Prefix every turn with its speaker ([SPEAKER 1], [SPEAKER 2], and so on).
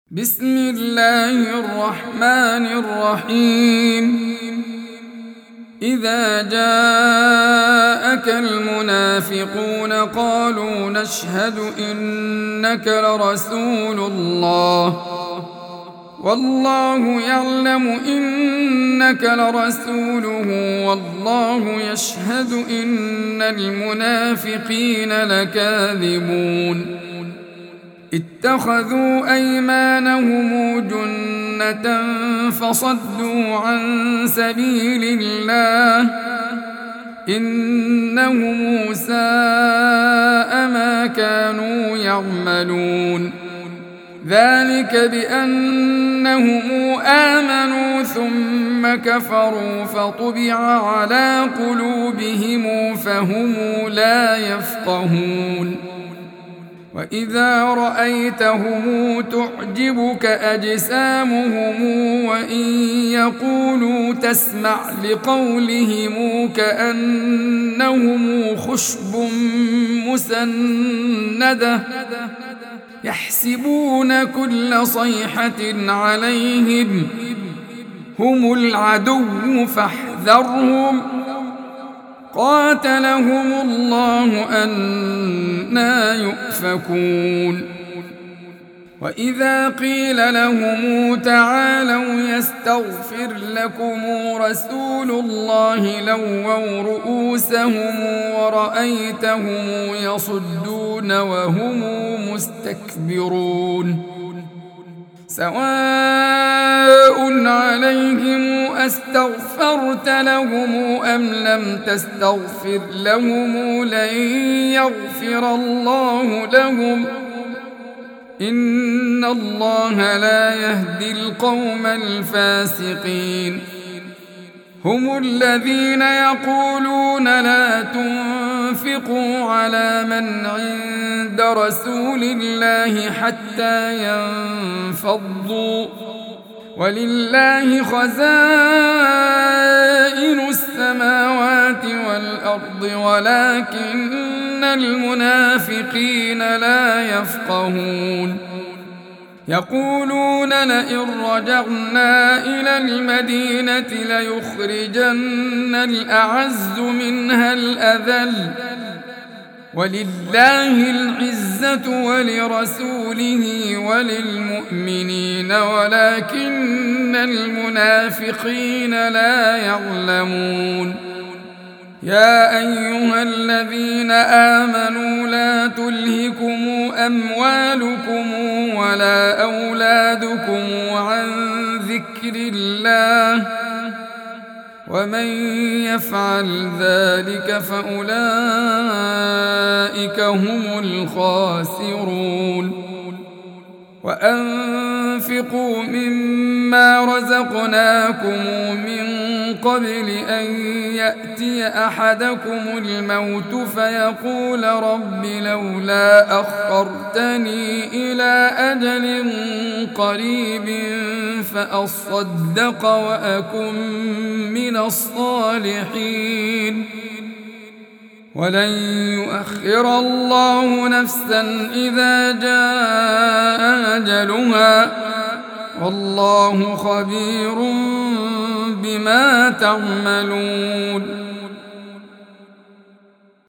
[SPEAKER 1] بسم الله الرحمن الرحيم. إذا جاءك المنافقون قالوا نشهد إنك لرسول الله والله يعلم إنك لرسوله والله يشهد إن المنافقين لكاذبون. اتخذوا أيمانهم جنة فصدوا عن سبيل الله إنهم ساء ما كانوا يعملون. ذلك بأنهم آمنوا ثم كفروا فطبع على قلوبهم فهم لا يفقهون. وإذا رأيتهم تعجبك أجسامهم وإن يقولوا تسمع لقولهم كأنهم خشب مسندة يحسبون كل صيحة عليهم هم العدو فاحذرهم قاتلهم الله أنى يؤفكون. وإذا قيل لهم تعالوا يستغفر لكم رسول الله لووا رؤوسهم ورأيتهم يصدون وهم مستكبرون. سواء عليهم أستغفرت لهم أم لم تستغفر لهم لن يغفر الله لهم إن الله لا يهدي القوم الفاسقين. هم الذين يقولون لا تنفقوا على من عند رسول الله حتى ينفضوا ولله خزائن السماوات والأرض ولكن المنافقين لا يفقهون. يقولون لئن رجعنا إلى المدينة ليخرجن الأعز منها الأذل ولله العزة ولرسوله وللمؤمنين ولكن المنافقين لا يعلمون. يا أيها الذين آمنوا لا تلهكم أموالكم ولا أولادكم عن ذكر الله ومن يفعل ذلك فأولئك هم الخاسرون. وأنفقوا مما رزقناكم من قبل أن يأتي أحدكم الموت فيقول رب لولا أخرتني إلى أجل قريب فأصدق وأكن من الصالحين. ولن يؤخر الله نفسا إذا جاء أجلها والله خبير بما تعملون.